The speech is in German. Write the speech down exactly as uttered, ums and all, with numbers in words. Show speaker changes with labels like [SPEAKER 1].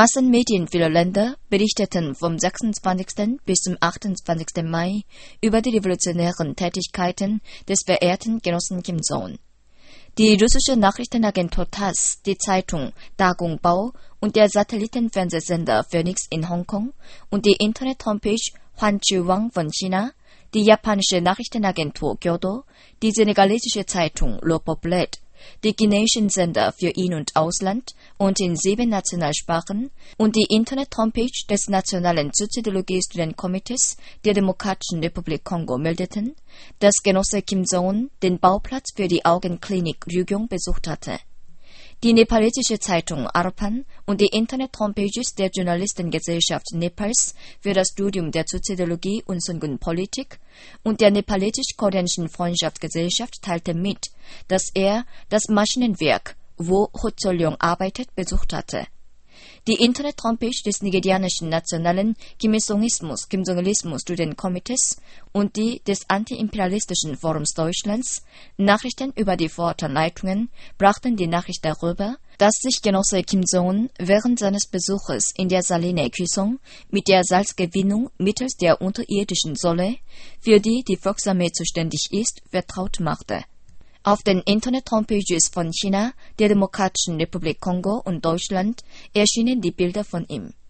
[SPEAKER 1] Massenmedien vieler Länder berichteten vom sechsundzwanzigsten bis zum achtundzwanzigsten Mai über die revolutionären Tätigkeiten des verehrten Genossen Kim Jong-un. Die russische Nachrichtenagentur TASS, die Zeitung Dagongbao und der Satellitenfernsehsender Phoenix in Hongkong und die Internet-Homepage Hwanjiwang von China, die japanische Nachrichtenagentur Kyodo, die senegalesische Zeitung Le Poplet, die guineischen Sender für In- und Ausland und in sieben Nationalsprachen und die Internet-Homepage des Nationalen Soziologie-Studentenkomitees der Demokratischen Republik Kongo meldeten, dass Genosse Kim Jong-un den Bauplatz für die Augenklinik Ryugyong besucht hatte. Die nepalesische Zeitung Arpan und die Internet-Homepages der Journalistengesellschaft Nepals für das Studium der Soziologie und Sungun-Politik und der nepalesisch-koreanischen Freundschaftsgesellschaft teilten mit, dass er das Maschinenwerk, wo Ho Chol-yong arbeitet, besucht hatte. Die Internet-Homepage des nigerianischen Nationalen Kim-Il-sungismus, Kim-Jong-Ilismus-Studentenkomitees und die des Anti-Imperialistischen Forums Deutschlands, Nachrichten über die Vorortleitungen, brachten die Nachricht darüber, dass sich Genosse Kim Jong-un während seines Besuches in der Saline Küsung mit der Salzgewinnung mittels der unterirdischen Solle, für die die Volksarmee zuständig ist, vertraut machte. Auf den Internet-Homepages von China, der Demokratischen Republik Kongo und Deutschland erschienen die Bilder von ihm.